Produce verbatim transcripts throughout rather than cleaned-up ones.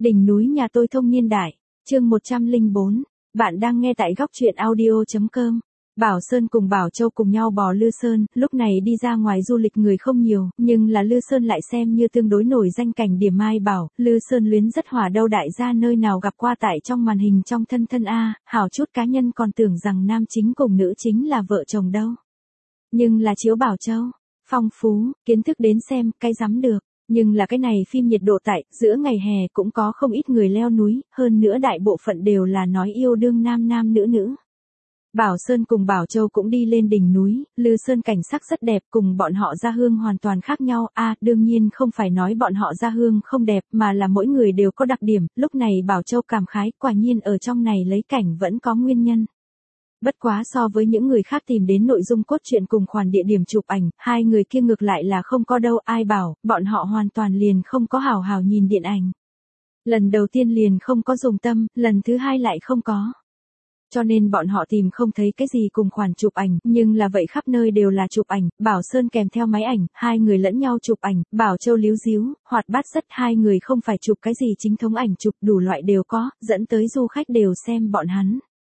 Đỉnh núi nhà tôi thông niên đại, chương một trăm lẻ bốn. Bạn đang nghe tại góc truyện audio chấm com. Bảo Sơn cùng Bảo Châu cùng nhau bò Lư Sơn, lúc này đi ra ngoài du lịch người không nhiều, nhưng là Lư Sơn lại xem như tương đối nổi danh cảnh điểm Mai Bảo, Lư Sơn luyến rất hỏa đâu đại gia nơi nào gặp qua tại trong màn hình trong thân thân A, hảo chút cá nhân còn tưởng rằng nam chính cùng nữ chính là vợ chồng đâu. Nhưng là chiếu Bảo Châu, phong phú, kiến thức đến xem, cái dám được. Nhưng là cái này phim nhiệt độ tại, giữa ngày hè cũng có không ít người leo núi, hơn nữa đại bộ phận đều là nói yêu đương nam nam nữ nữ. Bảo Sơn cùng Bảo Châu cũng đi lên đỉnh núi, Lư Sơn cảnh sắc rất đẹp cùng bọn họ Gia Hương hoàn toàn khác nhau. A à, đương nhiên không phải nói bọn họ Gia Hương không đẹp mà là mỗi người đều có đặc điểm, lúc này Bảo Châu cảm khái quả nhiên ở trong này lấy cảnh vẫn có nguyên nhân. Bất quá so với những người khác tìm đến nội dung cốt truyện cùng khoản địa điểm chụp ảnh, hai người kia ngược lại là không có đâu, ai bảo, bọn họ hoàn toàn liền không có hào hào nhìn điện ảnh. Lần đầu tiên liền không có dùng tâm, lần thứ hai lại không có. Cho nên bọn họ tìm không thấy cái gì cùng khoản chụp ảnh, nhưng là vậy khắp nơi đều là chụp ảnh, Bảo Sơn kèm theo máy ảnh, hai người lẫn nhau chụp ảnh, Bảo Châu líu díu, hoạt bát rất, hai người không phải chụp cái gì chính thống ảnh chụp đủ loại đều có, dẫn tới du khách đều xem bọn hắn.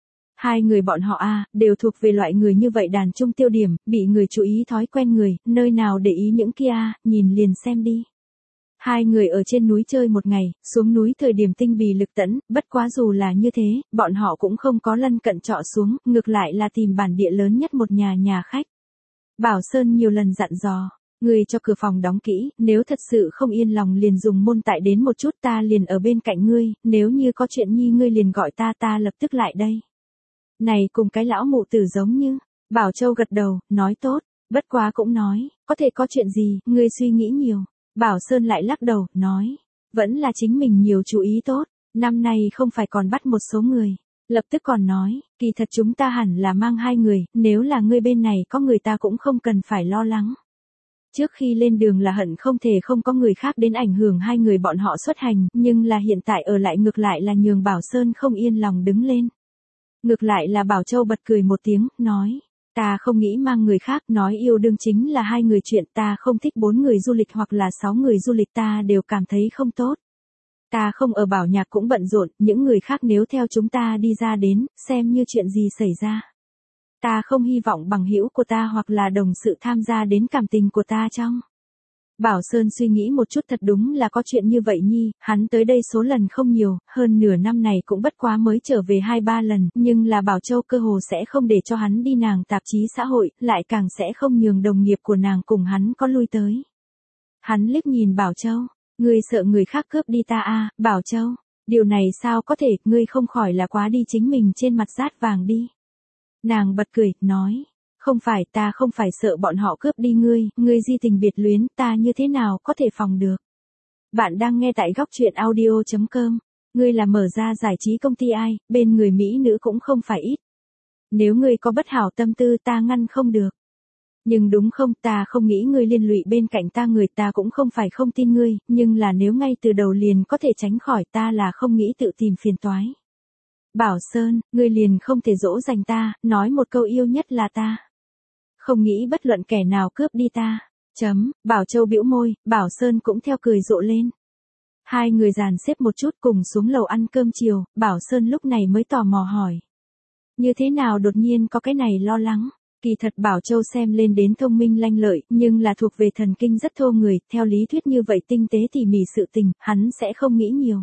Hai người bọn họ a à, đều thuộc về loại người như vậy đàn trung tiêu điểm, bị người chú ý thói quen người, nơi nào để ý những kia, nhìn liền xem đi. Hai người ở trên núi chơi một ngày, xuống núi thời điểm tinh bì lực tẫn, bất quá dù là như thế, bọn họ cũng không có lân cận trọ xuống, ngược lại là tìm bản địa lớn nhất một nhà nhà khách. Bảo Sơn nhiều lần dặn dò, người cho cửa phòng đóng kỹ, nếu thật sự không yên lòng liền dùng môn tại đến một chút ta liền ở bên cạnh ngươi, nếu như có chuyện nhi ngươi liền gọi ta ta lập tức lại đây. Này cùng cái lão mụ tử giống như, Bảo Châu gật đầu, nói tốt, bất quá cũng nói, có thể có chuyện gì, ngươi suy nghĩ nhiều. Bảo Sơn lại lắc đầu, nói, vẫn là chính mình nhiều chú ý tốt, năm nay không phải còn bắt một số người. Lập tức còn nói, kỳ thật chúng ta hẳn là mang hai người, nếu là ngươi bên này có người ta cũng không cần phải lo lắng. Trước khi lên đường là hận không thể không có người khác đến ảnh hưởng hai người bọn họ xuất hành, nhưng là hiện tại ở lại ngược lại là nhường Bảo Sơn không yên lòng đứng lên. Ngược lại là Bảo Châu bật cười một tiếng, nói, ta không nghĩ mang người khác, nói yêu đương chính là hai người chuyện, ta không thích bốn người du lịch hoặc là sáu người du lịch ta đều cảm thấy không tốt. Ta không ở Bảo Nhạc cũng bận rộn, những người khác nếu theo chúng ta đi ra đến, xem như chuyện gì xảy ra. Ta không hy vọng bằng hữu của ta hoặc là đồng sự tham gia đến cảm tình của ta trong. Bảo Sơn suy nghĩ một chút thật đúng là có chuyện như vậy nhi, hắn tới đây số lần không nhiều, hơn nửa năm này cũng bất quá mới trở về hai ba lần, nhưng là Bảo Châu cơ hồ sẽ không để cho hắn đi nàng tạp chí xã hội, lại càng sẽ không nhường đồng nghiệp của nàng cùng hắn có lui tới. Hắn liếc nhìn Bảo Châu, ngươi sợ người khác cướp đi ta à, Bảo Châu, điều này sao có thể, ngươi không khỏi là quá đi chính mình trên mặt dát vàng đi. Nàng bật cười, nói. Không phải ta không phải sợ bọn họ cướp đi ngươi, ngươi di tình biệt luyến, ta như thế nào có thể phòng được. Bạn đang nghe tại góc truyện audio chấm com, ngươi là mở ra giải trí công ty ai, bên người Mỹ nữ cũng không phải ít. Nếu ngươi có bất hảo tâm tư ta ngăn không được. Nhưng đúng không, ta không nghĩ ngươi liên lụy bên cạnh ta người ta cũng không phải không tin ngươi, nhưng là nếu ngay từ đầu liền có thể tránh khỏi ta là không nghĩ tự tìm phiền toái. Bảo Sơn, ngươi liền không thể dỗ dành ta, nói một câu yêu nhất là ta. Không nghĩ bất luận kẻ nào cướp đi ta. Chấm, Bảo Châu bĩu môi, Bảo Sơn cũng theo cười rộ lên. Hai người dàn xếp một chút cùng xuống lầu ăn cơm chiều, Bảo Sơn lúc này mới tò mò hỏi. Như thế nào đột nhiên có cái này lo lắng? Kỳ thật Bảo Châu xem lên đến thông minh lanh lợi, nhưng là thuộc về thần kinh rất thô người, theo lý thuyết như vậy tinh tế tỉ mỉ sự tình, hắn sẽ không nghĩ nhiều.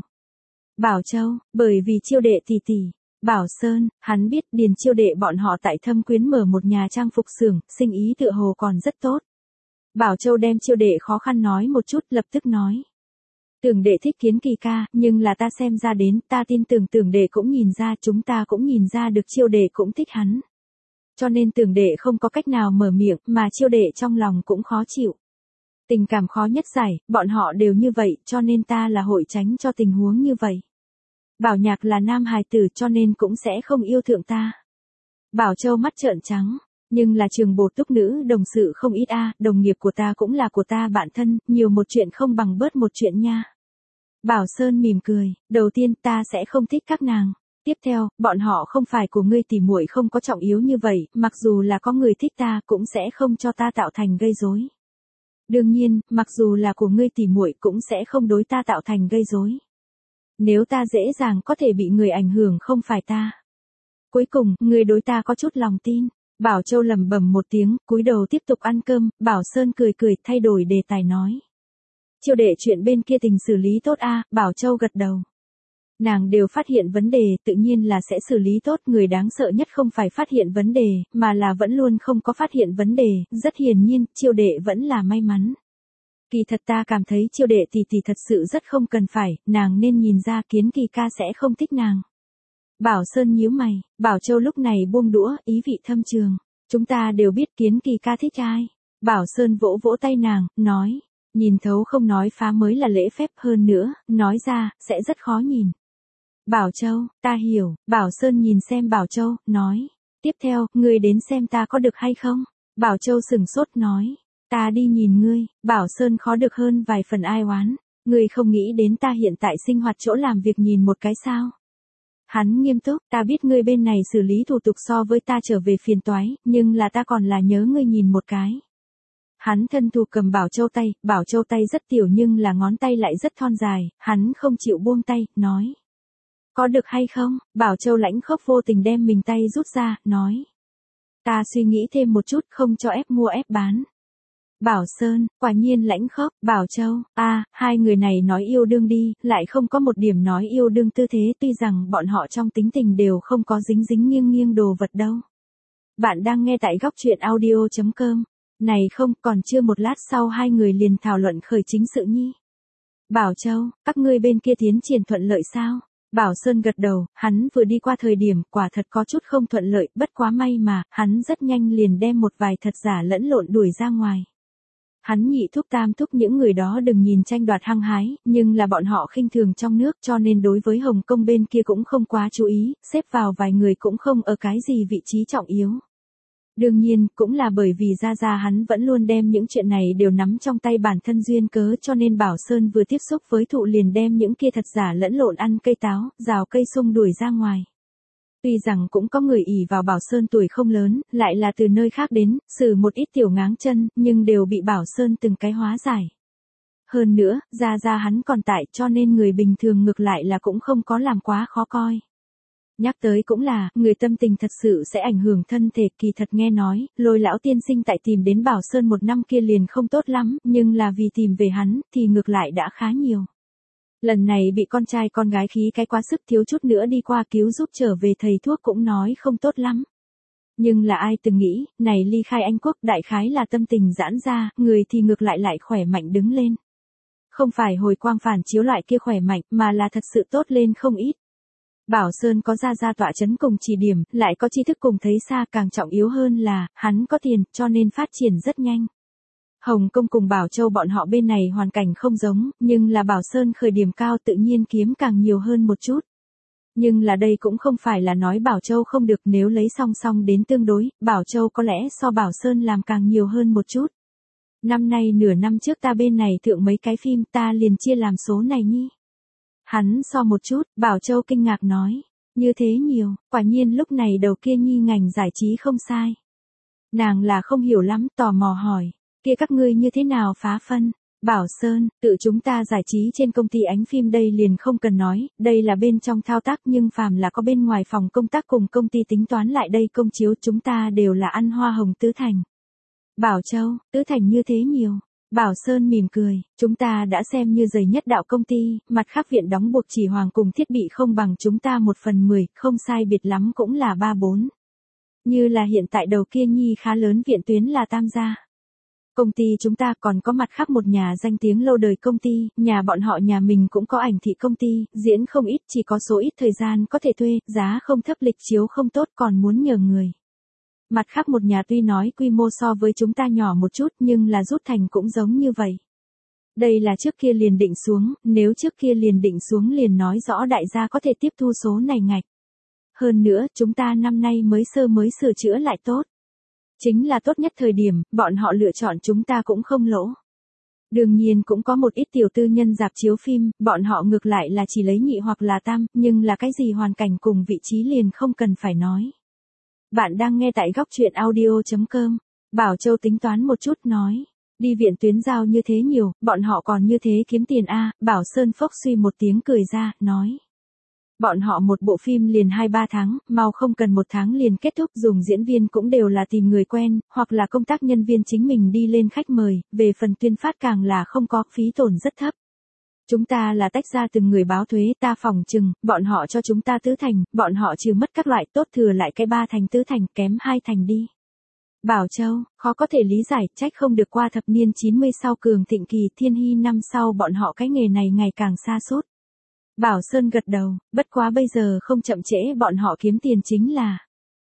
Bảo Châu, bởi vì Chiêu đệ tỷ tỷ. Bảo Sơn, hắn biết Điền Chiêu đệ bọn họ tại Thâm Quyến mở một nhà trang phục xưởng, sinh ý tựa hồ còn rất tốt. Bảo Châu đem Chiêu đệ khó khăn nói một chút, lập tức nói. Tưởng đệ thích Kiến Kỳ ca, nhưng là ta xem ra đến, ta tin tưởng tưởng đệ cũng nhìn ra, chúng ta cũng nhìn ra được Chiêu đệ cũng thích hắn. Cho nên tưởng đệ không có cách nào mở miệng, mà Chiêu đệ trong lòng cũng khó chịu. Tình cảm khó nhất giải, bọn họ đều như vậy, cho nên ta là hội tránh cho tình huống như vậy. Bảo Nhạc là nam hài tử cho nên cũng sẽ không yêu thượng ta. Bảo Châu mắt trợn trắng, nhưng là trường bổ túc nữ đồng sự không ít a, đồng nghiệp của ta cũng là của ta bạn thân, nhiều một chuyện không bằng bớt một chuyện nha. Bảo Sơn mỉm cười, đầu tiên ta sẽ không thích các nàng. Tiếp theo, bọn họ không phải của ngươi tỉ muội không có trọng yếu như vậy, mặc dù là có người thích ta cũng sẽ không cho ta tạo thành gây rối. Đương nhiên, mặc dù là của ngươi tỉ muội cũng sẽ không đối ta tạo thành gây rối. Nếu ta dễ dàng có thể bị người ảnh hưởng không phải ta. Cuối cùng, người đối ta có chút lòng tin. Bảo Châu lẩm bẩm một tiếng, cúi đầu tiếp tục ăn cơm, Bảo Sơn cười cười, thay đổi đề tài nói. Chiêu đệ chuyện bên kia tình xử lý tốt a, à, Bảo Châu gật đầu. Nàng đều phát hiện vấn đề, tự nhiên là sẽ xử lý tốt, người đáng sợ nhất không phải phát hiện vấn đề, mà là vẫn luôn không có phát hiện vấn đề, rất hiển nhiên, chiêu đệ vẫn là may mắn. Kỳ thật ta cảm thấy chiêu đệ tỷ tỷ thật sự rất không cần phải, nàng nên nhìn ra Kiến Kỳ ca sẽ không thích nàng. Bảo Sơn nhíu mày, Bảo Châu lúc này buông đũa, ý vị thâm trường. Chúng ta đều biết Kiến Kỳ ca thích ai. Bảo Sơn vỗ vỗ tay nàng, nói, nhìn thấu không nói phá mới là lễ phép, hơn nữa, nói ra, sẽ rất khó nhìn. Bảo Châu, ta hiểu, Bảo Sơn nhìn xem Bảo Châu, nói, tiếp theo, ngươi đến xem ta có được hay không? Bảo Châu sừng sốt nói, ta đi nhìn ngươi, Bảo Sơn khó được hơn vài phần ai oán, ngươi không nghĩ đến ta hiện tại sinh hoạt chỗ làm việc nhìn một cái sao? Hắn nghiêm túc, ta biết ngươi bên này xử lý thủ tục so với ta trở về phiền toái, nhưng là ta còn là nhớ ngươi nhìn một cái. Hắn thân thủ cầm Bảo Châu tay, Bảo Châu tay rất tiểu nhưng là ngón tay lại rất thon dài, hắn không chịu buông tay, nói. Có được hay không? Bảo Châu lãnh khốc vô tình đem mình tay rút ra, nói. Ta suy nghĩ thêm một chút, không cho ép mua ép bán. Bảo Sơn, quả nhiên lãnh khốc, Bảo Châu, a, à, hai người này nói yêu đương đi, lại không có một điểm nói yêu đương tư thế, tuy rằng bọn họ trong tính tình đều không có dính dính nghiêng nghiêng đồ vật đâu. Bạn đang nghe tại góc truyện audio chấm com. Này không, còn chưa một lát sau hai người liền thảo luận khởi chính sự nhi. Bảo Châu, các ngươi bên kia tiến triển thuận lợi sao? Bảo Sơn gật đầu, hắn vừa đi qua thời điểm, quả thật có chút không thuận lợi, bất quá may mà, hắn rất nhanh liền đem một vài thật giả lẫn lộn đuổi ra ngoài. Hắn nhị thúc tam thúc những người đó đừng nhìn tranh đoạt hăng hái, nhưng là bọn họ khinh thường trong nước cho nên đối với Hồng Kông bên kia cũng không quá chú ý, xếp vào vài người cũng không ở cái gì vị trí trọng yếu. Đương nhiên, cũng là bởi vì ra ra hắn vẫn luôn đem những chuyện này đều nắm trong tay bản thân duyên cớ cho nên Bảo Sơn vừa tiếp xúc với thụ liền đem những kia thật giả lẫn lộn ăn cây táo, rào cây sung đuổi ra ngoài. Tuy rằng cũng có người ỷ vào Bảo Sơn tuổi không lớn, lại là từ nơi khác đến, xử một ít tiểu ngáng chân, nhưng đều bị Bảo Sơn từng cái hóa giải. Hơn nữa, ra ra hắn còn tại cho nên người bình thường ngược lại là cũng không có làm quá khó coi. Nhắc tới cũng là, người tâm tình thật sự sẽ ảnh hưởng thân thể, kỳ thật nghe nói, Lôi lão tiên sinh tại tìm đến Bảo Sơn một năm kia liền không tốt lắm, nhưng là vì tìm về hắn, thì ngược lại đã khá nhiều. Lần này bị con trai con gái khí cái quá sức thiếu chút nữa đi qua cứu giúp trở về thầy thuốc cũng nói không tốt lắm. Nhưng là ai từng nghĩ, này ly khai Anh Quốc đại khái là tâm tình giãn ra, người thì ngược lại lại khỏe mạnh đứng lên. Không phải hồi quang phản chiếu loại kia khỏe mạnh, mà là thật sự tốt lên không ít. Bảo Sơn có ra ra tọa chấn cùng chỉ điểm, lại có tri thức cùng thấy xa, càng trọng yếu hơn là, hắn có tiền, cho nên phát triển rất nhanh. Hồng Kông cùng Bảo Châu bọn họ bên này hoàn cảnh không giống, nhưng là Bảo Sơn khởi điểm cao tự nhiên kiếm càng nhiều hơn một chút. Nhưng là đây cũng không phải là nói Bảo Châu không được, nếu lấy song song đến tương đối, Bảo Châu có lẽ so Bảo Sơn làm càng nhiều hơn một chút. Năm nay nửa năm trước ta bên này thượng mấy cái phim ta liền chia làm số này nhi. Hắn so một chút, Bảo Châu kinh ngạc nói, như thế nhiều, quả nhiên lúc này đầu kia nhi ngành giải trí không sai. Nàng là không hiểu lắm, tò mò hỏi, kia các ngươi như thế nào phá phân? Bảo Sơn, tự chúng ta giải trí trên công ty ánh phim đây liền không cần nói, đây là bên trong thao tác nhưng phàm là có bên ngoài phòng công tác cùng công ty tính toán lại đây công chiếu chúng ta đều là ăn hoa hồng tứ thành. Bảo Châu, tứ thành như thế nhiều. Bảo Sơn mỉm cười, chúng ta đã xem như dày nhất đạo công ty, mặt khác viện đóng buộc chỉ hoàng cùng thiết bị không bằng chúng ta một phần mười, không sai biệt lắm cũng là ba bốn. Như là hiện tại đầu kia nhi khá lớn viện tuyến là Tam gia. Công ty chúng ta còn có mặt khác một nhà danh tiếng lâu đời công ty, nhà bọn họ nhà mình cũng có ảnh thị công ty, diễn không ít chỉ có số ít thời gian có thể thuê, giá không thấp lịch chiếu không tốt còn muốn nhờ người. Mặt khác một nhà tuy nói quy mô so với chúng ta nhỏ một chút nhưng là rút thành cũng giống như vậy. Đây là trước kia liền định xuống, nếu trước kia liền định xuống liền nói rõ đại gia có thể tiếp thu số này ngạch. Hơn nữa, chúng ta năm nay mới sơ mới sửa chữa lại tốt. Chính là tốt nhất thời điểm, bọn họ lựa chọn chúng ta cũng không lỗ. Đương nhiên cũng có một ít tiểu tư nhân rạp chiếu phim, bọn họ ngược lại là chỉ lấy nhị hoặc là tam, nhưng là cái gì hoàn cảnh cùng vị trí liền không cần phải nói. Bạn đang nghe tại góc truyện audio chấm com. Bảo Châu tính toán một chút nói. Đi viện tuyến giao như thế nhiều, bọn họ còn như thế kiếm tiền a. Bảo Sơn phốc suy một tiếng cười ra, nói. Bọn họ một bộ phim liền hai ba tháng, mau không cần một tháng liền kết thúc, dùng diễn viên cũng đều là tìm người quen, hoặc là công tác nhân viên chính mình đi lên khách mời, về phần tuyên phát càng là không có, phí tổn rất thấp. Chúng ta là tách ra từng người báo thuế, ta phòng chừng, bọn họ cho chúng ta tứ thành, bọn họ trừ mất các loại tốt thừa lại cái ba thành tứ thành, kém hai thành đi. Bảo Châu, khó có thể lý giải, trách không được qua thập niên chín mươi sau cường thịnh kỳ thiên hy năm sau bọn họ cái nghề này ngày càng xa sút. Bảo Sơn gật đầu, bất quá bây giờ không chậm trễ bọn họ kiếm tiền chính là.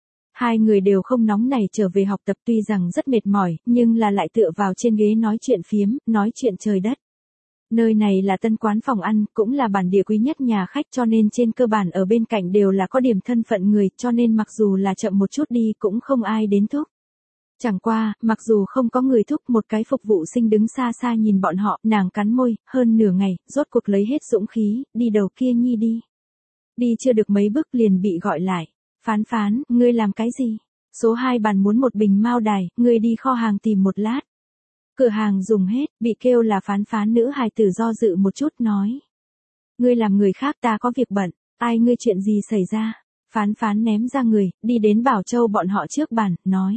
Hai người đều không nóng nảy trở về học tập tuy rằng rất mệt mỏi, nhưng là lại tựa vào trên ghế nói chuyện phiếm, nói chuyện trời đất. Nơi này là tân quán phòng ăn, cũng là bản địa quý nhất nhà khách cho nên trên cơ bản ở bên cạnh đều là có điểm thân phận người cho nên mặc dù là chậm một chút đi cũng không ai đến thúc. Chẳng qua, mặc dù không có người thúc một cái phục vụ sinh đứng xa xa nhìn bọn họ, nàng cắn môi, hơn nửa ngày, rốt cuộc lấy hết dũng khí, đi đầu kia nhi đi. Đi chưa được mấy bước liền bị gọi lại. Phán phán, ngươi làm cái gì? Số hai bàn muốn một bình mao đài, ngươi đi kho hàng tìm một lát. Cửa hàng dùng hết, bị kêu là phán phán nữ hài tử do dự một chút nói. Ngươi làm người khác ta có việc bận, ai ngươi chuyện gì xảy ra? Phán phán ném ra người, đi đến Bảo Châu bọn họ trước bàn, nói.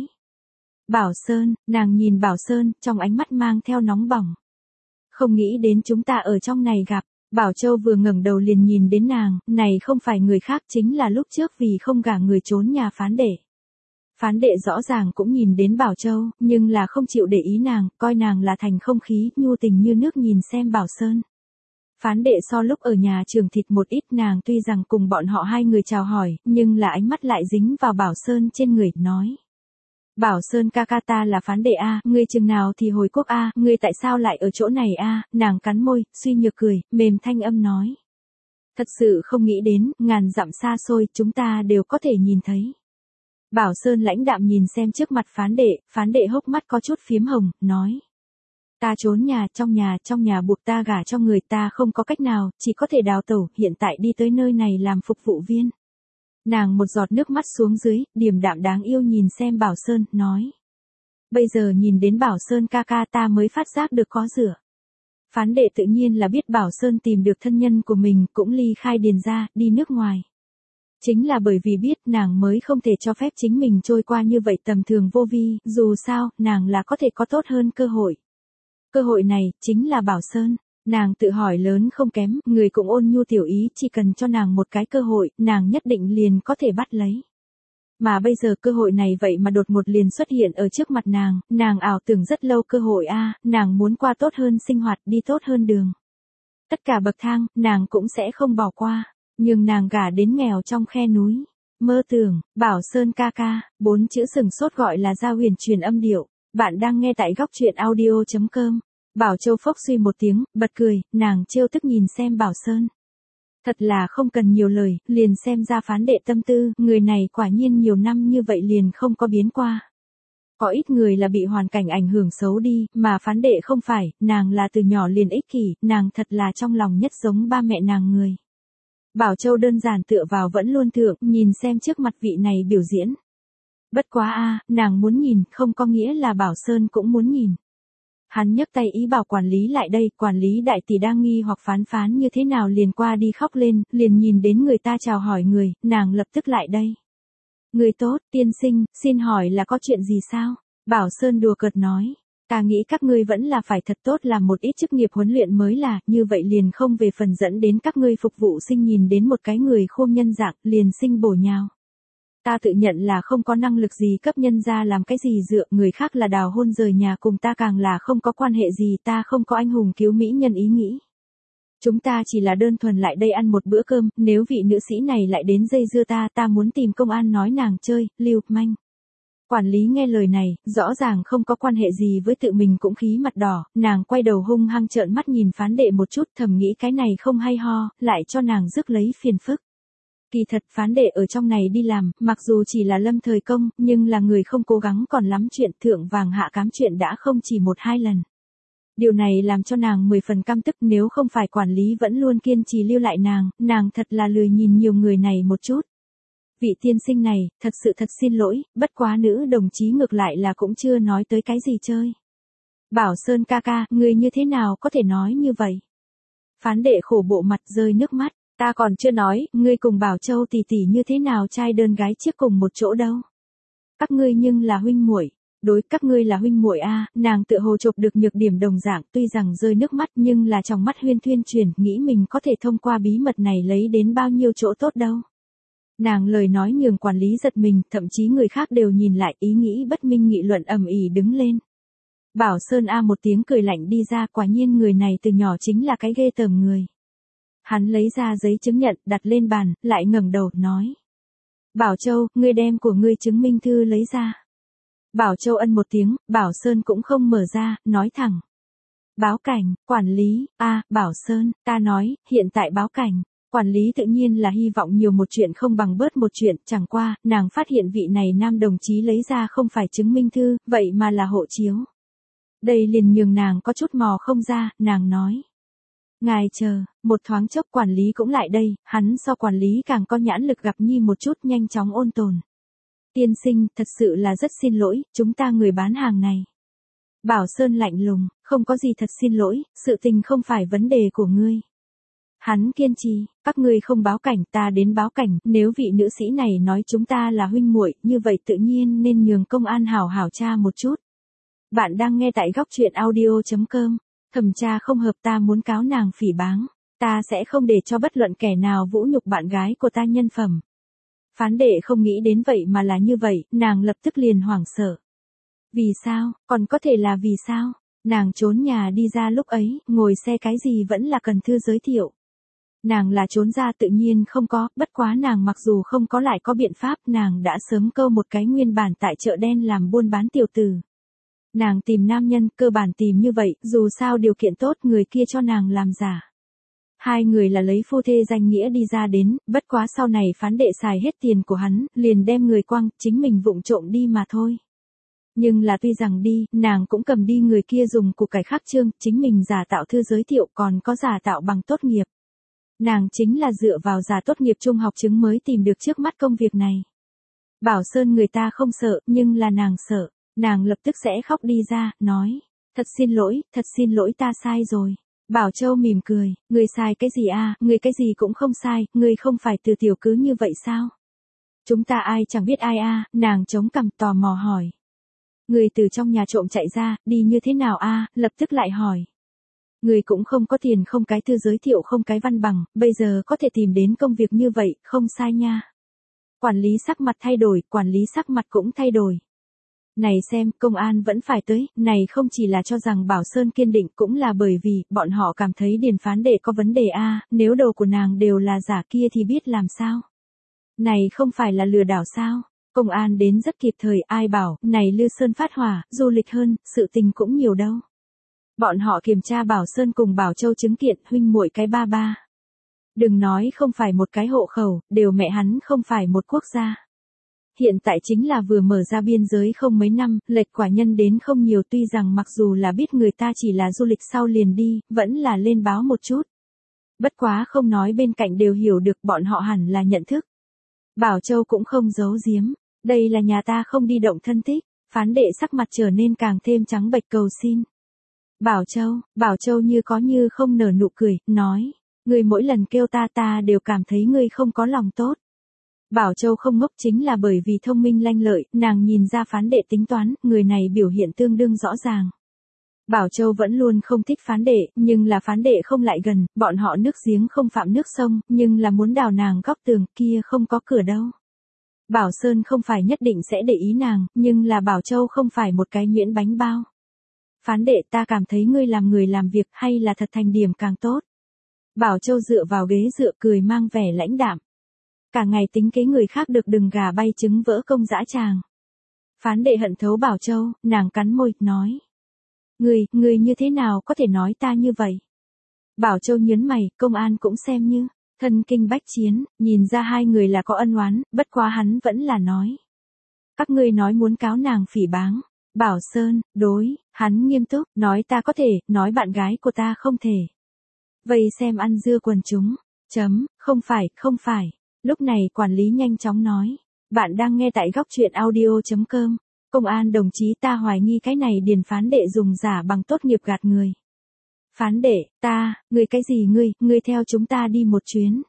Bảo Sơn, nàng nhìn Bảo Sơn, trong ánh mắt mang theo nóng bỏng. Không nghĩ đến chúng ta ở trong này gặp, Bảo Châu vừa ngẩng đầu liền nhìn đến nàng, này không phải người khác chính là lúc trước vì không gả người trốn nhà phán đệ. Phán đệ rõ ràng cũng nhìn đến Bảo Châu, nhưng là không chịu để ý nàng, coi nàng là thành không khí, nhu tình như nước nhìn xem Bảo Sơn. Phán đệ so lúc ở nhà trường thịt một ít nàng tuy rằng cùng bọn họ hai người chào hỏi, nhưng là ánh mắt lại dính vào Bảo Sơn trên người, nói. Bảo Sơn ca ca ta là phán đệ A, ngươi chừng nào thì hồi quốc A, ngươi tại sao lại ở chỗ này A, nàng cắn môi, suy nhược cười, mềm thanh âm nói. Thật sự không nghĩ đến, ngàn dặm xa xôi, chúng ta đều có thể nhìn thấy. Bảo Sơn lãnh đạm nhìn xem trước mặt phán đệ, phán đệ hốc mắt có chút phiếm hồng, nói. Ta trốn nhà, trong nhà, trong nhà buộc ta gả cho người ta không có cách nào, chỉ có thể đào tẩu, hiện tại đi tới nơi này làm phục vụ viên. Nàng một giọt nước mắt xuống dưới, điềm đạm đáng yêu nhìn xem Bảo Sơn, nói. Bây giờ nhìn đến Bảo Sơn ca ca ta mới phát giác được có rửa. Phán đệ tự nhiên là biết Bảo Sơn tìm được thân nhân của mình, cũng ly khai điền ra, đi nước ngoài. Chính là bởi vì biết nàng mới không thể cho phép chính mình trôi qua như vậy tầm thường vô vi, dù sao, nàng là có thể có tốt hơn cơ hội. Cơ hội này, chính là Bảo Sơn. Nàng tự hỏi lớn không kém, người cũng ôn nhu tiểu ý, chỉ cần cho nàng một cái cơ hội, nàng nhất định liền có thể bắt lấy. Mà bây giờ cơ hội này vậy mà đột ngột liền xuất hiện ở trước mặt nàng, nàng ảo tưởng rất lâu cơ hội a, nàng muốn qua tốt hơn sinh hoạt, đi tốt hơn đường. Tất cả bậc thang, nàng cũng sẽ không bỏ qua, nhưng nàng gả đến nghèo trong khe núi. Mơ tưởng, Bảo Sơn ca ca, bốn chữ sừng sốt gọi là Gia Huyền truyền âm điệu. Bạn đang nghe tại góc truyện audio chấm com. Bảo Châu phốc suy một tiếng, bật cười, nàng trêu tức nhìn xem Bảo Sơn. Thật là không cần nhiều lời, liền xem ra phán đệ tâm tư, người này quả nhiên nhiều năm như vậy liền không có biến qua. Có ít người là bị hoàn cảnh ảnh hưởng xấu đi, mà phán đệ không phải, nàng là từ nhỏ liền ích kỷ, nàng thật là trong lòng nhất giống ba mẹ nàng người. Bảo Châu đơn giản tựa vào vẫn luôn thượng, nhìn xem trước mặt vị này biểu diễn. Bất quá a, nàng muốn nhìn, không có nghĩa là Bảo Sơn cũng muốn nhìn. Hắn nhấc tay ý bảo quản lý lại đây, quản lý đại tỷ đang nghi hoặc phán phán như thế nào liền qua đi khóc lên, liền nhìn đến người ta chào hỏi người, nàng lập tức lại đây. Người tốt, tiên sinh, xin hỏi là có chuyện gì sao? Bảo Sơn đùa cợt nói, ta nghĩ các ngươi vẫn là phải thật tốt làm một ít chức nghiệp huấn luyện mới là, như vậy liền không về phần dẫn đến các ngươi phục vụ sinh nhìn đến một cái người khôn nhân dạng, liền sinh bổ nhào. Ta tự nhận là không có năng lực gì cấp nhân ra làm cái gì dựa, người khác là đào hôn rời nhà cùng ta càng là không có quan hệ gì, ta không có anh hùng cứu mỹ nhân ý nghĩ. Chúng ta chỉ là đơn thuần lại đây ăn một bữa cơm, nếu vị nữ sĩ này lại đến dây dưa ta, ta muốn tìm công an nói nàng chơi, lưu manh. Quản lý nghe lời này, rõ ràng không có quan hệ gì với tự mình cũng khí mặt đỏ, nàng quay đầu hung hăng trợn mắt nhìn phán đệ một chút, thầm nghĩ cái này không hay ho, lại cho nàng rước lấy phiền phức. Kỳ thật phán đệ ở trong này đi làm, mặc dù chỉ là lâm thời công, nhưng là người không cố gắng còn lắm chuyện, thượng vàng hạ cám chuyện đã không chỉ một hai lần. Điều này làm cho nàng mười phần căm tức, nếu không phải quản lý vẫn luôn kiên trì lưu lại nàng, nàng thật là lười nhìn nhiều người này một chút. Vị tiên sinh này, thật sự thật xin lỗi, bất quá nữ đồng chí ngược lại là cũng chưa nói tới cái gì chơi. Bảo Sơn ca ca, ngươi như thế nào có thể nói như vậy? Phán đệ khổ bộ mặt rơi nước mắt, ta còn chưa nói, ngươi cùng Bảo Châu tỷ tỷ như thế nào trai đơn gái chiếc cùng một chỗ đâu. Các ngươi nhưng là huynh muội, đối các ngươi là huynh muội a, nàng tựa hồ chộp được nhược điểm đồng dạng, tuy rằng rơi nước mắt nhưng là trong mắt huyên thuyên truyền, nghĩ mình có thể thông qua bí mật này lấy đến bao nhiêu chỗ tốt đâu. Nàng lời nói nhường quản lý giật mình, thậm chí người khác đều nhìn lại, ý nghĩ bất minh nghị luận ầm ĩ đứng lên. Bảo Sơn a một tiếng cười lạnh đi ra, quả nhiên người này từ nhỏ chính là cái ghê tởm người. Hắn lấy ra giấy chứng nhận, đặt lên bàn, lại ngẩng đầu, nói. Bảo Châu, ngươi đem của ngươi chứng minh thư lấy ra. Bảo Châu ân một tiếng, Bảo Sơn cũng không mở ra, nói thẳng. Báo cảnh, quản lý, a, Bảo Sơn, ta nói, hiện tại báo cảnh. Quản lý tự nhiên là hy vọng nhiều một chuyện không bằng bớt một chuyện, chẳng qua, nàng phát hiện vị này nam đồng chí lấy ra không phải chứng minh thư, vậy mà là hộ chiếu. Đây liền nhường nàng có chút mò không ra, nàng nói. Ngài chờ, một thoáng chốc quản lý cũng lại đây, hắn so quản lý càng có nhãn lực gặp Nhi một chút nhanh chóng ôn tồn. Tiên sinh, thật sự là rất xin lỗi, chúng ta người bán hàng này. Bảo Sơn lạnh lùng, không có gì thật xin lỗi, sự tình không phải vấn đề của ngươi. Hắn kiên trì, các ngươi không báo cảnh, ta đến báo cảnh, nếu vị nữ sĩ này nói chúng ta là huynh muội, như vậy tự nhiên nên nhường công an hảo hảo tra một chút. Bạn đang nghe tại góc truyện audio chấm com, thẩm tra không hợp ta muốn cáo nàng phỉ báng, ta sẽ không để cho bất luận kẻ nào vũ nhục bạn gái của ta nhân phẩm. Phán đệ không nghĩ đến vậy mà là như vậy, nàng lập tức liền hoảng sợ. Vì sao, còn có thể là vì sao? Nàng trốn nhà đi ra lúc ấy, ngồi xe cái gì vẫn là cần thư giới thiệu. Nàng là trốn ra tự nhiên không có, bất quá nàng mặc dù không có lại có biện pháp, nàng đã sớm câu một cái nguyên bản tại chợ đen làm buôn bán tiểu tử. Nàng tìm nam nhân, cơ bản tìm như vậy, dù sao điều kiện tốt người kia cho nàng làm giả. Hai người là lấy phu thê danh nghĩa đi ra đến, bất quá sau này phán đệ xài hết tiền của hắn, liền đem người quăng, chính mình vụng trộm đi mà thôi. Nhưng là tuy rằng đi, nàng cũng cầm đi người kia dùng của cải khắc trương, chính mình giả tạo thư giới thiệu còn có giả tạo bằng tốt nghiệp. Nàng chính là dựa vào giả tốt nghiệp trung học chứng mới tìm được trước mắt công việc này. Bảo Sơn người ta không sợ, nhưng là nàng sợ. Nàng lập tức sẽ khóc đi ra, nói. Thật xin lỗi, thật xin lỗi ta sai rồi. Bảo Châu mỉm cười, người sai cái gì a, người cái gì cũng không sai, người không phải từ tiểu cứ như vậy sao? Chúng ta ai chẳng biết ai a, nàng chống cằm tò mò hỏi. Người từ trong nhà trộm chạy ra, đi như thế nào a, lập tức lại hỏi. Người cũng không có tiền không cái thư giới thiệu không cái văn bằng, bây giờ có thể tìm đến công việc như vậy, không sai nha. Quản lý sắc mặt thay đổi, quản lý sắc mặt cũng thay đổi. Này xem, công an vẫn phải tới, này không chỉ là cho rằng Bảo Sơn kiên định cũng là bởi vì, bọn họ cảm thấy điền phán đệ có vấn đề a, nếu đồ của nàng đều là giả kia thì biết làm sao. Này không phải là lừa đảo sao, công an đến rất kịp thời, ai bảo, này Lư Sơn phát hỏa, du lịch hơn, sự tình cũng nhiều đâu. Bọn họ kiểm tra Bảo Sơn cùng Bảo Châu chứng kiện, huynh muội cái ba ba. Đừng nói không phải một cái hộ khẩu, đều mẹ hắn không phải một quốc gia. Hiện tại chính là vừa mở ra biên giới không mấy năm, lệch quả nhân đến không nhiều, tuy rằng mặc dù là biết người ta chỉ là du lịch sau liền đi, vẫn là lên báo một chút. Bất quá không nói bên cạnh đều hiểu được bọn họ hẳn là nhận thức. Bảo Châu cũng không giấu giếm, đây là nhà ta không đi động thân thích, phán đệ sắc mặt trở nên càng thêm trắng bệch cầu xin. Bảo Châu, Bảo Châu như có như không nở nụ cười, nói, ngươi mỗi lần kêu ta ta đều cảm thấy ngươi không có lòng tốt. Bảo Châu không ngốc chính là bởi vì thông minh lanh lợi, nàng nhìn ra phán đệ tính toán, người này biểu hiện tương đương rõ ràng. Bảo Châu vẫn luôn không thích phán đệ, nhưng là phán đệ không lại gần, bọn họ nước giếng không phạm nước sông, nhưng là muốn đào nàng góc tường kia không có cửa đâu. Bảo Sơn không phải nhất định sẽ để ý nàng, nhưng là Bảo Châu không phải một cái nhuyễn bánh bao. Phán đệ ta cảm thấy ngươi làm người làm việc hay là thật thành điểm càng tốt. Bảo Châu dựa vào ghế dựa cười mang vẻ lãnh đạm. Cả ngày tính kế người khác được đừng gà bay trứng vỡ công dã tràng. Phán đệ hận thấu Bảo Châu, nàng cắn môi, nói. Ngươi, ngươi như thế nào có thể nói ta như vậy? Bảo Châu nhớn mày, công an cũng xem như, thân kinh bách chiến, nhìn ra hai người là có ân oán, bất quá hắn vẫn là nói. Các ngươi nói muốn cáo nàng phỉ báng. Bảo Sơn, đối, hắn nghiêm túc, nói ta có thể, nói bạn gái của ta không thể. Vậy xem ăn dưa quần chúng, chấm, không phải, không phải. Lúc này quản lý nhanh chóng nói, bạn đang nghe tại góc truyện audio chấm com. Công an đồng chí, ta hoài nghi cái này Điền phán đệ dùng giả bằng tốt nghiệp gạt người. Phán đệ, ta, ngươi cái gì ngươi, ngươi theo chúng ta đi một chuyến.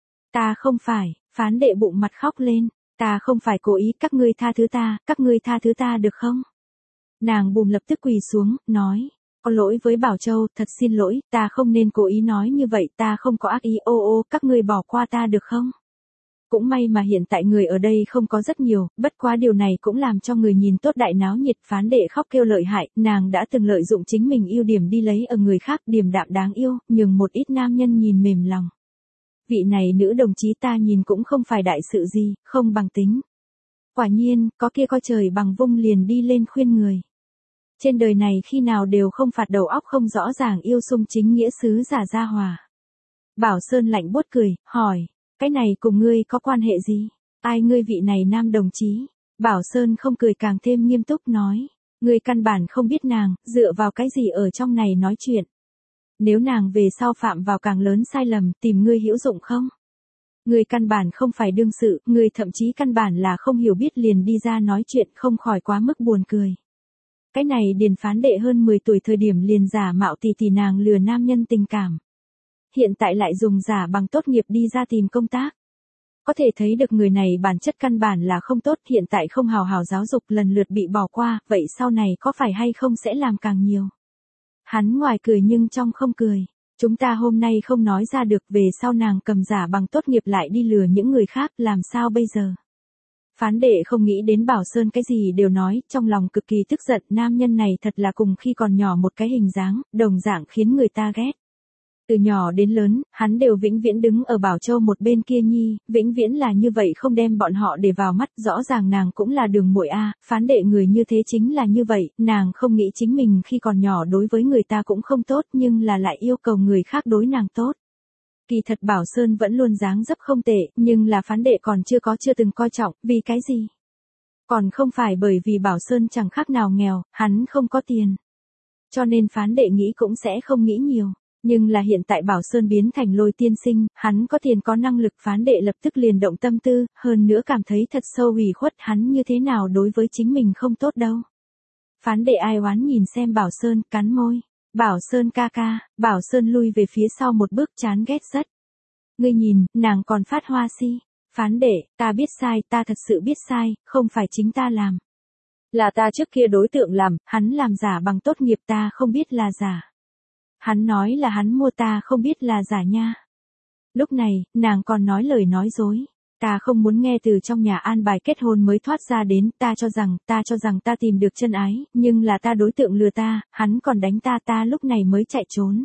Ta không phải, phán đệ bụng mặt khóc lên, ta không phải cố ý, các ngươi tha thứ ta, các ngươi tha thứ ta được không? Nàng bùm lập tức quỳ xuống, nói, có lỗi với Bảo Châu, thật xin lỗi, ta không nên cố ý nói như vậy, ta không có ác ý, ô ô, các ngươi bỏ qua ta được không? Cũng may mà hiện tại người ở đây không có rất nhiều, bất quá điều này cũng làm cho người nhìn tốt đại náo nhiệt. Phán đệ khóc kêu lợi hại, nàng đã từng lợi dụng chính mình ưu điểm đi lấy ở người khác, điềm đạm đáng yêu, nhưng một ít nam nhân nhìn mềm lòng. Vị này nữ đồng chí ta nhìn cũng không phải đại sự gì, không bằng tính. Quả nhiên, có kia coi trời bằng vung liền đi lên khuyên người. Trên đời này khi nào đều không phạt đầu óc không rõ ràng yêu sung chính nghĩa sứ giả gia hòa. Bảo Sơn lạnh buốt cười, hỏi, cái này cùng ngươi có quan hệ gì? Ai ngươi vị này nam đồng chí? Bảo Sơn không cười càng thêm nghiêm túc nói, ngươi căn bản không biết nàng, dựa vào cái gì ở trong này nói chuyện. Nếu nàng về sau phạm vào càng lớn sai lầm, tìm ngươi hữu dụng không? Ngươi căn bản không phải đương sự, ngươi thậm chí căn bản là không hiểu biết liền đi ra nói chuyện, không khỏi quá mức buồn cười. Cái này Điền phán đệ hơn mười tuổi thời điểm liền giả mạo tỷ tỷ nàng lừa nam nhân tình cảm. Hiện tại lại dùng giả bằng tốt nghiệp đi ra tìm công tác. Có thể thấy được người này bản chất căn bản là không tốt, hiện tại không hào hào giáo dục lần lượt bị bỏ qua, vậy sau này có phải hay không sẽ làm càng nhiều. Hắn ngoài cười nhưng trong không cười. Chúng ta hôm nay không nói ra được, về sau nàng cầm giả bằng tốt nghiệp lại đi lừa những người khác, làm sao bây giờ? Phán đệ không nghĩ đến Bảo Sơn cái gì đều nói, trong lòng cực kỳ tức giận, nam nhân này thật là cùng khi còn nhỏ một cái hình dáng, đồng dạng khiến người ta ghét. Từ nhỏ đến lớn, hắn đều vĩnh viễn đứng ở Bảo Châu một bên kia nhi, vĩnh viễn là như vậy không đem bọn họ để vào mắt, rõ ràng nàng cũng là đường muội a, phán đệ người như thế chính là như vậy, nàng không nghĩ chính mình khi còn nhỏ đối với người ta cũng không tốt nhưng là lại yêu cầu người khác đối nàng tốt. Kỳ thật Bảo Sơn vẫn luôn dáng dấp không tệ, nhưng là phán đệ còn chưa có chưa từng coi trọng, vì cái gì? Còn không phải bởi vì Bảo Sơn chẳng khác nào nghèo, hắn không có tiền. Cho nên phán đệ nghĩ cũng sẽ không nghĩ nhiều. Nhưng là hiện tại Bảo Sơn biến thành Lôi tiên sinh, hắn có tiền có năng lực, phán đệ lập tức liền động tâm tư, hơn nữa cảm thấy thật sâu ủy khuất, hắn như thế nào đối với chính mình không tốt đâu. Phán đệ ai oán nhìn xem Bảo Sơn, cắn môi. Bảo Sơn ca ca, Bảo Sơn lui về phía sau một bước, chán ghét rất. Ngươi nhìn, nàng còn phát hoa si. Phán đệ, ta biết sai, ta thật sự biết sai, không phải chính ta làm. Là ta trước kia đối tượng làm, hắn làm giả bằng tốt nghiệp, ta không biết là giả. Hắn nói là hắn mua, ta không biết là giả nha. Lúc này, nàng còn nói lời nói dối. Ta không muốn nghe, từ trong nhà an bài kết hôn mới thoát ra đến, ta cho rằng, ta cho rằng ta tìm được chân ái, nhưng là ta đối tượng lừa ta, hắn còn đánh ta, ta lúc này mới chạy trốn.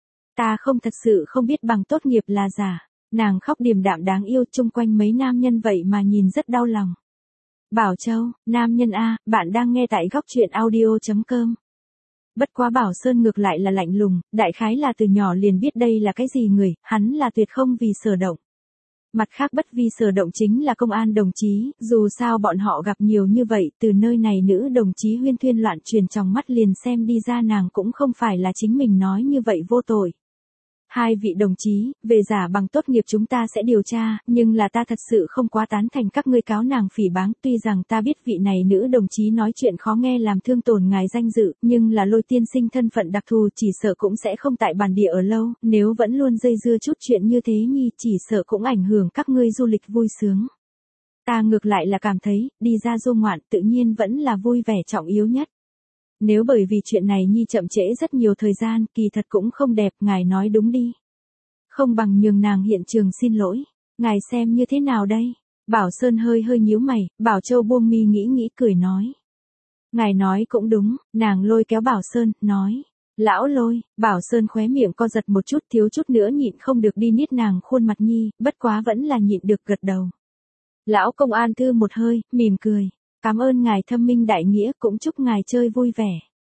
Ta không thật sự không biết bằng tốt nghiệp là giả. Nàng khóc điềm đạm đáng yêu, chung quanh mấy nam nhân vậy mà nhìn rất đau lòng. Bảo Châu, nam nhân A, bạn đang nghe tại góc truyện audio chấm com. Bất quá Bảo Sơn ngược lại là lạnh lùng, đại khái là từ nhỏ liền biết đây là cái gì người, hắn là tuyệt không vì sở động. Mặt khác bất vi sở động chính là công an đồng chí, dù sao bọn họ gặp nhiều như vậy, từ nơi này nữ đồng chí huyên thuyên loạn truyền trong mắt liền xem đi ra nàng cũng không phải là chính mình nói như vậy vô tội. Hai vị đồng chí, về giả bằng tốt nghiệp chúng ta sẽ điều tra, nhưng là ta thật sự không quá tán thành các ngươi cáo nàng phỉ báng, tuy rằng ta biết vị này nữ đồng chí nói chuyện khó nghe làm thương tổn ngài danh dự, nhưng là Lôi tiên sinh thân phận đặc thù chỉ sợ cũng sẽ không tại bản địa ở lâu, nếu vẫn luôn dây dưa chút chuyện như thế nhi chỉ sợ cũng ảnh hưởng các ngươi du lịch vui sướng. Ta ngược lại là cảm thấy, đi ra du ngoạn tự nhiên vẫn là vui vẻ trọng yếu nhất. Nếu bởi vì chuyện này nhi chậm trễ rất nhiều thời gian, kỳ thật cũng không đẹp, ngài nói đúng đi. Không bằng nhường nàng hiện trường xin lỗi. Ngài xem như thế nào đây? Bảo Sơn hơi hơi nhíu mày, Bảo Châu buông mi nghĩ nghĩ cười nói. Ngài nói cũng đúng, nàng lôi kéo Bảo Sơn, nói. Lão Lôi, Bảo Sơn khóe miệng co giật một chút, thiếu chút nữa nhịn không được đi niết nàng khuôn mặt nhi, bất quá vẫn là nhịn được gật đầu. Lão công an thư một hơi, mỉm cười. Cảm ơn ngài thâm minh đại nghĩa, cũng chúc ngài chơi vui vẻ.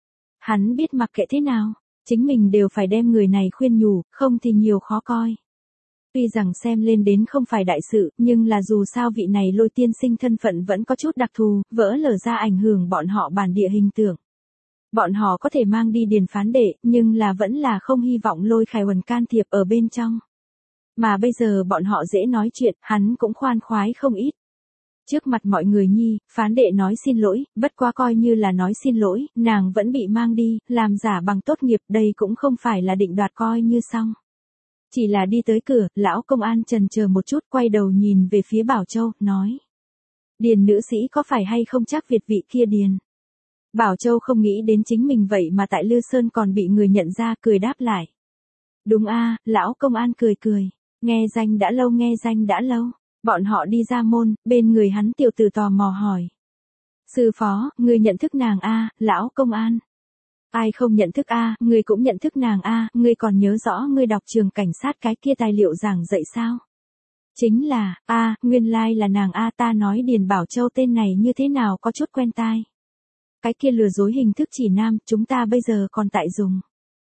Hắn biết mặc kệ thế nào, chính mình đều phải đem người này khuyên nhủ, không thì nhiều khó coi. Tuy rằng xem lên đến không phải đại sự, nhưng là dù sao vị này Lôi tiên sinh thân phận vẫn có chút đặc thù, vỡ lở ra ảnh hưởng bọn họ bản địa hình tượng. Bọn họ có thể mang đi Điền phán đệ, nhưng là vẫn là không hy vọng Lôi Khải Huân can thiệp ở bên trong. Mà bây giờ bọn họ dễ nói chuyện, hắn cũng khoan khoái không ít. Trước mặt mọi người nhi, phán đệ nói xin lỗi, bất quá coi như là nói xin lỗi, nàng vẫn bị mang đi, làm giả bằng tốt nghiệp, đây cũng không phải là định đoạt coi như xong. Chỉ là đi tới cửa, lão công an chần chờ một chút, quay đầu nhìn về phía Bảo Châu, nói. Điền nữ sĩ có phải hay không chắc Việt vị kia Điền. Bảo Châu không nghĩ đến chính mình vậy mà tại Lư Sơn còn bị người nhận ra, cười đáp lại. Đúng a, lão công an cười cười, nghe danh đã lâu nghe danh đã lâu. Bọn họ đi ra môn, bên người hắn tiểu tử tò mò hỏi. Sư phó, ngươi nhận thức nàng a, lão công an. Ai không nhận thức a, ngươi cũng nhận thức nàng a, ngươi còn nhớ rõ ngươi đọc trường cảnh sát cái kia tài liệu giảng dạy sao? Chính là, a, nguyên lai là nàng a, ta nói Điền Bảo Châu tên này như thế nào có chút quen tai. Cái kia lừa dối hình thức chỉ nam, chúng ta bây giờ còn tại dùng.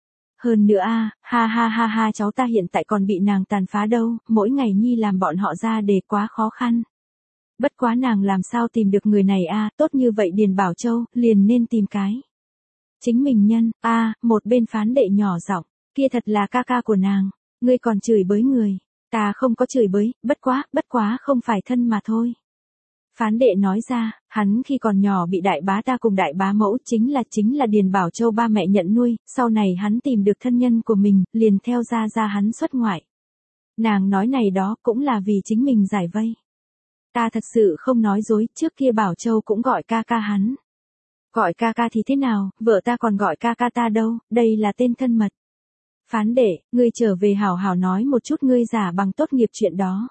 Hơn nữa a, ha ha ha ha cháu ta hiện tại còn bị nàng tàn phá đâu, mỗi ngày nhi làm bọn họ ra đề quá khó khăn. Bất quá nàng làm sao tìm được người này a, tốt như vậy Điền Bảo Châu, liền nên tìm cái. Chính mình nhân, a, một bên phán đệ nhỏ giọng, kia thật là ca ca của nàng, ngươi còn chửi bới người, ta không có chửi bới, bất quá, bất quá không phải thân mà thôi. Phán đệ nói ra, hắn khi còn nhỏ bị đại bá ta cùng đại bá mẫu chính là chính là Điền Bảo Châu ba mẹ nhận nuôi, sau này hắn tìm được thân nhân của mình, liền theo ra ra hắn xuất ngoại. Nàng nói này đó cũng là vì chính mình giải vây. Ta thật sự không nói dối, trước kia Bảo Châu cũng gọi ca ca hắn. Gọi ca ca thì thế nào, vợ ta còn gọi ca ca ta đâu, đây là tên thân mật. Phán đệ, ngươi trở về hảo hảo nói một chút ngươi giả bằng tốt nghiệp chuyện đó.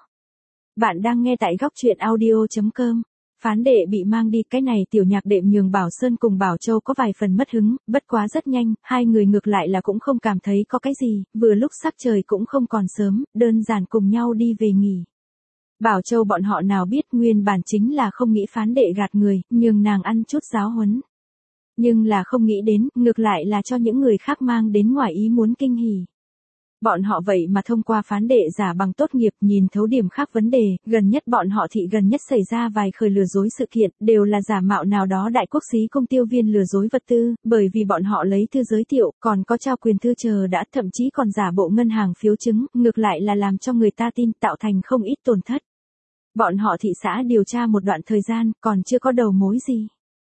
Bạn đang nghe tại góc truyện audio chấm com. Phán đệ bị mang đi, cái này tiểu nhạc đệm nhường Bảo Sơn cùng Bảo Châu có vài phần mất hứng, bất quá rất nhanh, hai người ngược lại là cũng không cảm thấy có cái gì, vừa lúc sắc trời cũng không còn sớm, đơn giản cùng nhau đi về nghỉ. Bảo Châu bọn họ nào biết nguyên bản chính là không nghĩ phán đệ gạt người, nhưng nàng ăn chút giáo huấn. Nhưng là không nghĩ đến, ngược lại là cho những người khác mang đến ngoài ý muốn kinh hỉ. Bọn họ vậy mà thông qua phán đệ giả bằng tốt nghiệp nhìn thấu điểm khác vấn đề, gần nhất bọn họ thị gần nhất xảy ra vài khởi lừa dối sự kiện, đều là giả mạo nào đó đại quốc xí công tiêu viên lừa dối vật tư, bởi vì bọn họ lấy thư giới thiệu, còn có trao quyền thư chờ đã, thậm chí còn giả bộ ngân hàng phiếu chứng, ngược lại là làm cho người ta tin, tạo thành không ít tổn thất. Bọn họ thị xã điều tra một đoạn thời gian, còn chưa có đầu mối gì.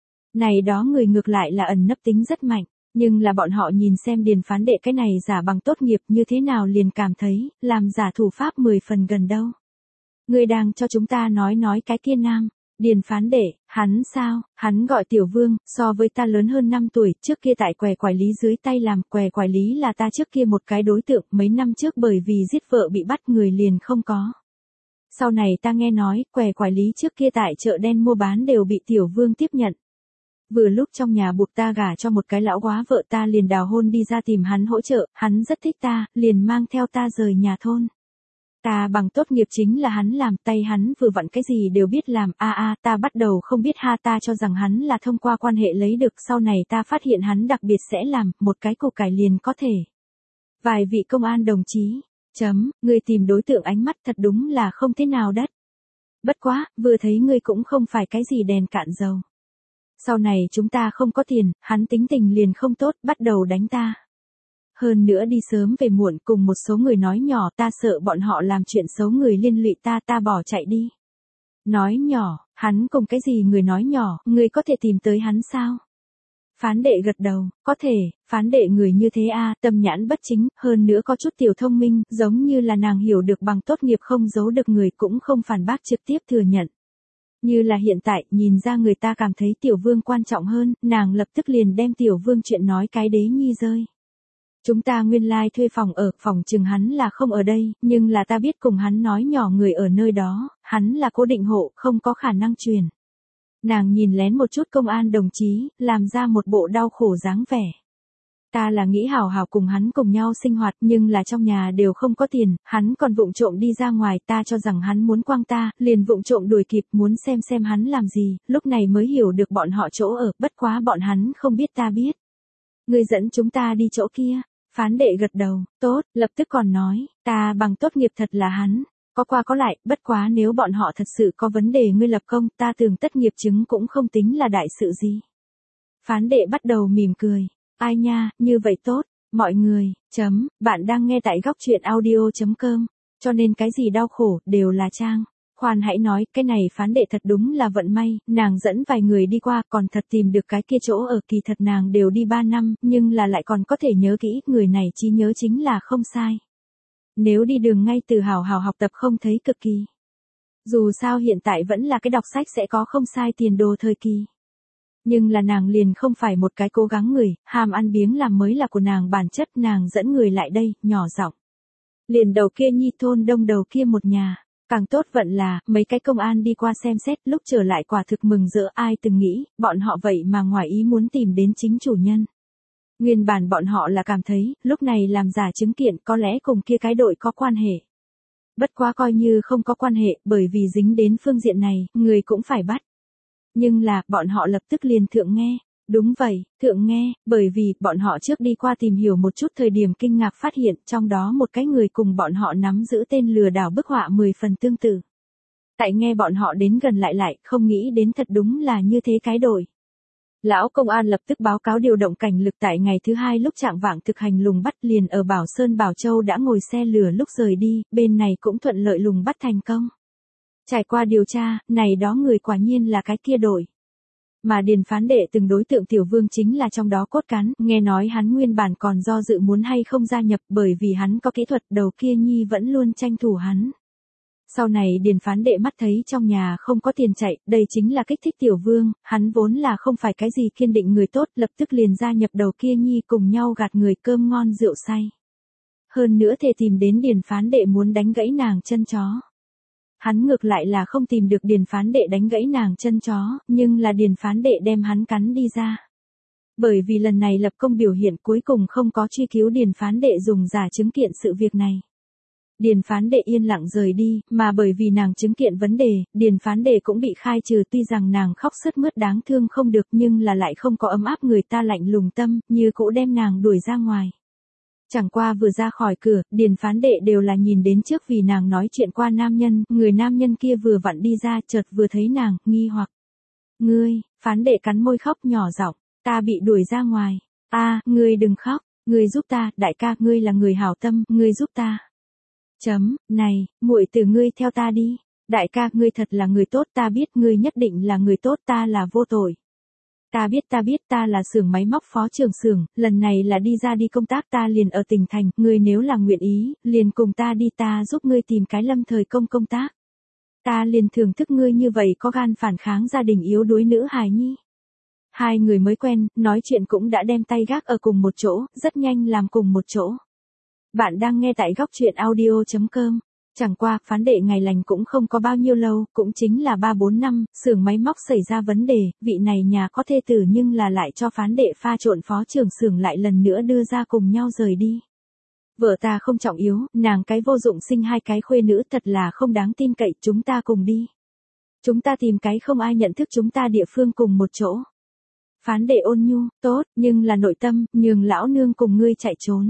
Này đó người ngược lại là ẩn nấp tính rất mạnh. Nhưng là bọn họ nhìn xem Điền phán đệ cái này giả bằng tốt nghiệp như thế nào liền cảm thấy, làm giả thủ pháp mười phần gần đâu. Người đang cho chúng ta nói nói cái kia nam. Điền phán đệ, hắn sao, hắn gọi Tiểu Vương, so với ta lớn hơn năm tuổi, trước kia tại què quản lý dưới tay làm, què quản lý là ta trước kia một cái đối tượng, mấy năm trước bởi vì giết vợ bị bắt người liền không có. Sau này ta nghe nói, què quản lý trước kia tại chợ đen mua bán đều bị Tiểu Vương tiếp nhận. Vừa lúc trong nhà buộc ta gả cho một cái lão quá vợ ta liền đào hôn đi ra tìm hắn hỗ trợ, hắn rất thích ta, liền mang theo ta rời nhà thôn. Ta bằng tốt nghiệp chính là hắn làm, tay hắn vừa vặn cái gì đều biết làm, a a ta bắt đầu không biết ha, ta cho rằng hắn là thông qua quan hệ lấy được, sau này ta phát hiện hắn đặc biệt sẽ làm, một cái củ cải liền có thể. Vài vị công an đồng chí, chấm, người tìm đối tượng ánh mắt thật đúng là không thế nào đất. Bất quá, vừa thấy ngươi cũng không phải cái gì đèn cạn dầu. Sau này chúng ta không có tiền, hắn tính tình liền không tốt, bắt đầu đánh ta. Hơn nữa đi sớm về muộn cùng một số người nói nhỏ, ta sợ bọn họ làm chuyện xấu người liên lụy ta, ta bỏ chạy đi. Nói nhỏ, hắn cùng cái gì người nói nhỏ, người có thể tìm tới hắn sao? Phán đệ gật đầu, có thể, phán đệ người như thế a, tâm nhãn bất chính, hơn nữa có chút tiểu thông minh, giống như là nàng hiểu được bằng tốt nghiệp không giấu được người cũng không phản bác trực tiếp thừa nhận. Như là hiện tại, nhìn ra người ta cảm thấy Tiểu Vương quan trọng hơn, nàng lập tức liền đem Tiểu Vương chuyện nói cái đế nhi rơi. Chúng ta nguyên lai like thuê phòng ở, phòng chừng hắn là không ở đây, nhưng là ta biết cùng hắn nói nhỏ người ở nơi đó, hắn là cố định hộ, không có khả năng truyền. Nàng nhìn lén một chút công an đồng chí, làm ra một bộ đau khổ dáng vẻ. Ta là nghĩ hảo hảo cùng hắn cùng nhau sinh hoạt, nhưng là trong nhà đều không có tiền, hắn còn vụng trộm đi ra ngoài, ta cho rằng hắn muốn quăng ta, liền vụng trộm đuổi kịp, muốn xem xem hắn làm gì, lúc này mới hiểu được bọn họ chỗ ở, bất quá bọn hắn không biết ta biết. Người dẫn chúng ta đi chỗ kia, phán đệ gật đầu, tốt, lập tức còn nói, ta bằng tốt nghiệp thật là hắn, có qua có lại, bất quá nếu bọn họ thật sự có vấn đề ngươi lập công, ta tưởng tất nghiệp chứng cũng không tính là đại sự gì. Phán đệ bắt đầu mỉm cười. Ai nha, như vậy tốt, mọi người, chấm, bạn đang nghe tại góc truyện audio chấm com, cho nên cái gì đau khổ, đều là trang. khoan hãy nói, cái này phán đệ thật đúng là vận may, nàng dẫn vài người đi qua, còn thật tìm được cái kia chỗ ở, kỳ thật nàng đều đi ba năm, nhưng là lại còn có thể nhớ kỹ, người này trí nhớ chính là không sai. Nếu đi đường ngay từ hào hào học tập không thấy cực kỳ. Dù sao hiện tại vẫn là cái đọc sách sẽ có không sai tiền đồ thời kỳ. Nhưng là nàng liền không phải một cái cố gắng người, ham ăn biếng làm mới là của nàng bản chất, nàng dẫn người lại đây, nhỏ giọng. Liền đầu kia nhi thôn đông đầu kia một nhà. Càng tốt vận là, mấy cái công an đi qua xem xét, lúc trở lại quả thực mừng rỡ, ai từng nghĩ, bọn họ vậy mà ngoài ý muốn tìm đến chính chủ nhân. Nguyên bản bọn họ là cảm thấy, lúc này làm giả chứng kiện có lẽ cùng kia cái đội có quan hệ. Bất quá coi như không có quan hệ, bởi vì dính đến phương diện này, người cũng phải bắt. Nhưng là, bọn họ lập tức liền thượng nghe. Đúng vậy, thượng nghe, bởi vì, bọn họ trước đi qua tìm hiểu một chút thời điểm kinh ngạc phát hiện, trong đó một cái người cùng bọn họ nắm giữ tên lừa đảo bức họa mười phần tương tự. Tại nghe bọn họ đến gần lại lại, không nghĩ đến thật đúng là như thế cái đội. Lão công an lập tức báo cáo điều động cảnh lực tại ngày thứ hai lúc trạng vạng thực hành lùng bắt, liền ở Bảo Sơn Bảo Châu đã ngồi xe lửa lúc rời đi, bên này cũng thuận lợi lùng bắt thành công. Trải qua điều tra, này đó người quả nhiên là cái kia đội. Mà Điền phán đệ từng đối tượng Tiểu Vương chính là trong đó cốt cán, nghe nói hắn nguyên bản còn do dự muốn hay không gia nhập, bởi vì hắn có kỹ thuật, đầu kia nhi vẫn luôn tranh thủ hắn. Sau này Điền phán đệ mắt thấy trong nhà không có tiền chạy, đây chính là kích thích Tiểu Vương, hắn vốn là không phải cái gì kiên định người tốt, lập tức liền gia nhập đầu kia nhi cùng nhau gạt người cơm ngon rượu say. Hơn nữa thề tìm đến Điền phán đệ muốn đánh gãy nàng chân chó. Hắn ngược lại là không tìm được Điền phán đệ đánh gãy nàng chân chó, nhưng là Điền phán đệ đem hắn cắn đi ra. Bởi vì lần này lập công biểu hiện cuối cùng không có truy cứu Điền phán đệ dùng giả chứng kiện sự việc này. Điền phán đệ yên lặng rời đi, mà bởi vì nàng chứng kiện vấn đề, Điền phán đệ cũng bị khai trừ, tuy rằng nàng khóc sướt mướt đáng thương không được nhưng là lại không có ấm áp người ta lạnh lùng tâm, như cũ đem nàng đuổi ra ngoài. Chẳng qua vừa ra khỏi cửa, Điền phán đệ đều là nhìn đến trước vì nàng nói chuyện qua nam nhân, người nam nhân kia vừa vặn đi ra chợt vừa thấy nàng, nghi hoặc. Ngươi, phán đệ cắn môi khóc nhỏ giọng, ta bị đuổi ra ngoài, ta, ngươi đừng khóc, ngươi giúp ta, đại ca, ngươi là người hảo tâm, ngươi giúp ta. Chấm, này, muội từ ngươi theo ta đi, đại ca, ngươi thật là người tốt, ta biết ngươi nhất định là người tốt, ta là vô tội. Ta biết ta biết ta là xưởng máy móc phó trưởng xưởng, lần này là đi ra đi công tác ta liền ở tỉnh thành, ngươi nếu là nguyện ý, liền cùng ta đi ta giúp ngươi tìm cái lâm thời công công tác. Ta liền thưởng thức ngươi như vậy có gan phản kháng gia đình yếu đuối nữ hài nhi. Hai người mới quen, nói chuyện cũng đã đem tay gác ở cùng một chỗ, rất nhanh làm cùng một chỗ. Bạn đang nghe tại góc truyện audio chấm com. Chẳng qua, phán đệ ngày lành cũng không có bao nhiêu lâu, cũng chính là ba bốn năm, xưởng máy móc xảy ra vấn đề, vị này nhà có thê tử nhưng là lại cho phán đệ pha trộn phó trưởng xưởng lại lần nữa đưa ra cùng nhau rời đi. Vợ ta không trọng yếu, nàng cái vô dụng sinh hai cái khuê nữ thật là không đáng tin cậy, chúng ta cùng đi. Chúng ta tìm cái không ai nhận thức chúng ta địa phương cùng một chỗ. Phán đệ ôn nhu, tốt, nhưng là nội tâm, nhường lão nương cùng ngươi chạy trốn.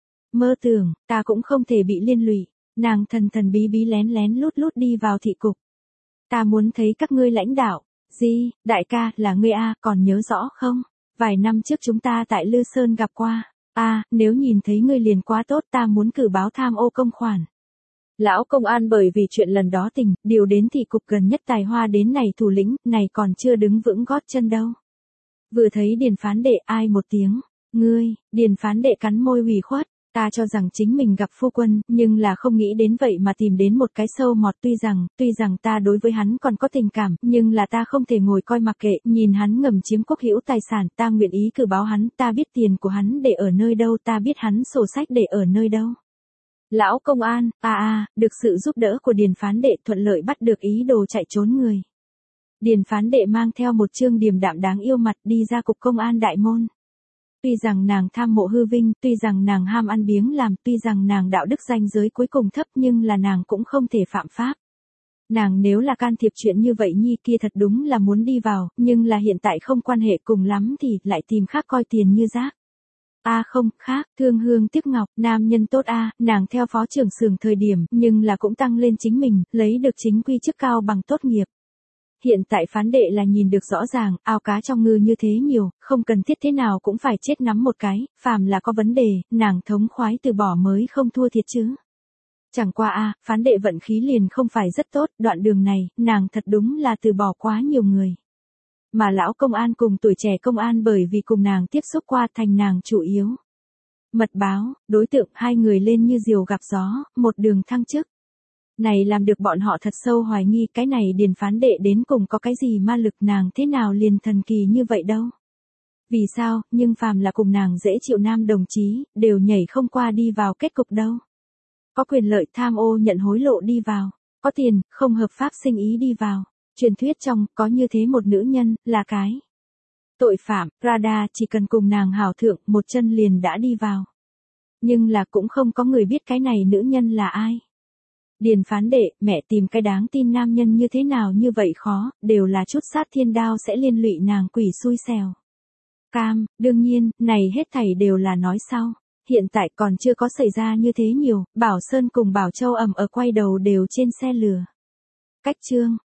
Mơ tưởng, ta cũng không thể bị liên lụy. Nàng thần thần bí bí lén lén lút lút đi vào thị cục. Ta muốn thấy các ngươi lãnh đạo. Gì, đại ca, là ngươi a, còn nhớ rõ không? Vài năm trước chúng ta tại Lư Sơn gặp qua. A, nếu nhìn thấy ngươi liền quá tốt, ta muốn cử báo tham ô công khoản. Lão công an bởi vì chuyện lần đó tình, điều đến thị cục gần nhất tài hoa đến này thủ lĩnh, này còn chưa đứng vững gót chân đâu. Vừa thấy Điền phán đệ ai một tiếng. Ngươi, Điền phán đệ cắn môi ủy khuất. Ta cho rằng chính mình gặp phu quân, nhưng là không nghĩ đến vậy mà tìm đến một cái sâu mọt, tuy rằng, tuy rằng ta đối với hắn còn có tình cảm, nhưng là ta không thể ngồi coi mặc kệ, nhìn hắn ngầm chiếm quốc hữu tài sản, ta nguyện ý cử báo hắn, ta biết tiền của hắn để ở nơi đâu, ta biết hắn sổ sách để ở nơi đâu. Lão công an, a a, được sự giúp đỡ của Điền phán đệ thuận lợi bắt được ý đồ chạy trốn người. Điền phán đệ mang theo một trương điềm đạm đáng yêu mặt đi ra cục công an đại môn. Tuy rằng nàng tham mộ hư vinh, tuy rằng nàng ham ăn biếng làm, tuy rằng nàng đạo đức ranh giới cuối cùng thấp nhưng là nàng cũng không thể phạm pháp. Nàng nếu là can thiệp chuyện như vậy nhi kia thật đúng là muốn đi vào, nhưng là hiện tại không quan hệ cùng lắm thì lại tìm khác coi tiền như rác. A à không, khác, thương hương tiếc ngọc, nam nhân tốt a, à, nàng theo phó trưởng xưởng thời điểm, nhưng là cũng tăng lên chính mình, lấy được chính quy chức cao bằng tốt nghiệp. Hiện tại phán đệ là nhìn được rõ ràng, ao cá trong ngư như thế nhiều, không cần thiết thế nào cũng phải chết nắm một cái, phàm là có vấn đề, nàng thống khoái từ bỏ mới không thua thiệt chứ. Chẳng qua a, phán đệ vận khí liền không phải rất tốt, đoạn đường này, nàng thật đúng là từ bỏ quá nhiều người. Mà lão công an cùng tuổi trẻ công an bởi vì cùng nàng tiếp xúc qua thành nàng chủ yếu. Mật báo, đối tượng hai người lên như diều gặp gió, một đường thăng chức. Này làm được bọn họ thật sâu hoài nghi cái này điền phán đệ đến cùng có cái gì ma lực nàng thế nào liền thần kỳ như vậy đâu. Vì sao, nhưng phàm là cùng nàng dễ chịu nam đồng chí, đều nhảy không qua đi vào kết cục đâu. Có quyền lợi tham ô nhận hối lộ đi vào, có tiền, không hợp pháp sinh ý đi vào. Truyền thuyết trong, có như thế một nữ nhân, là cái tội phạm, Prada chỉ cần cùng nàng hảo thượng, một chân liền đã đi vào. Nhưng là cũng không có người biết cái này nữ nhân là ai. Điền phán đệ, mẹ tìm cái đáng tin nam nhân như thế nào như vậy khó, đều là chút sát thiên đao sẽ liên lụy nàng quỷ xui xẻo. Cam, đương nhiên, này hết thảy đều là nói sau. Hiện tại còn chưa có xảy ra như thế nhiều, Bảo Sơn cùng Bảo Châu ầm ở quay đầu đều trên xe lửa. Cách chương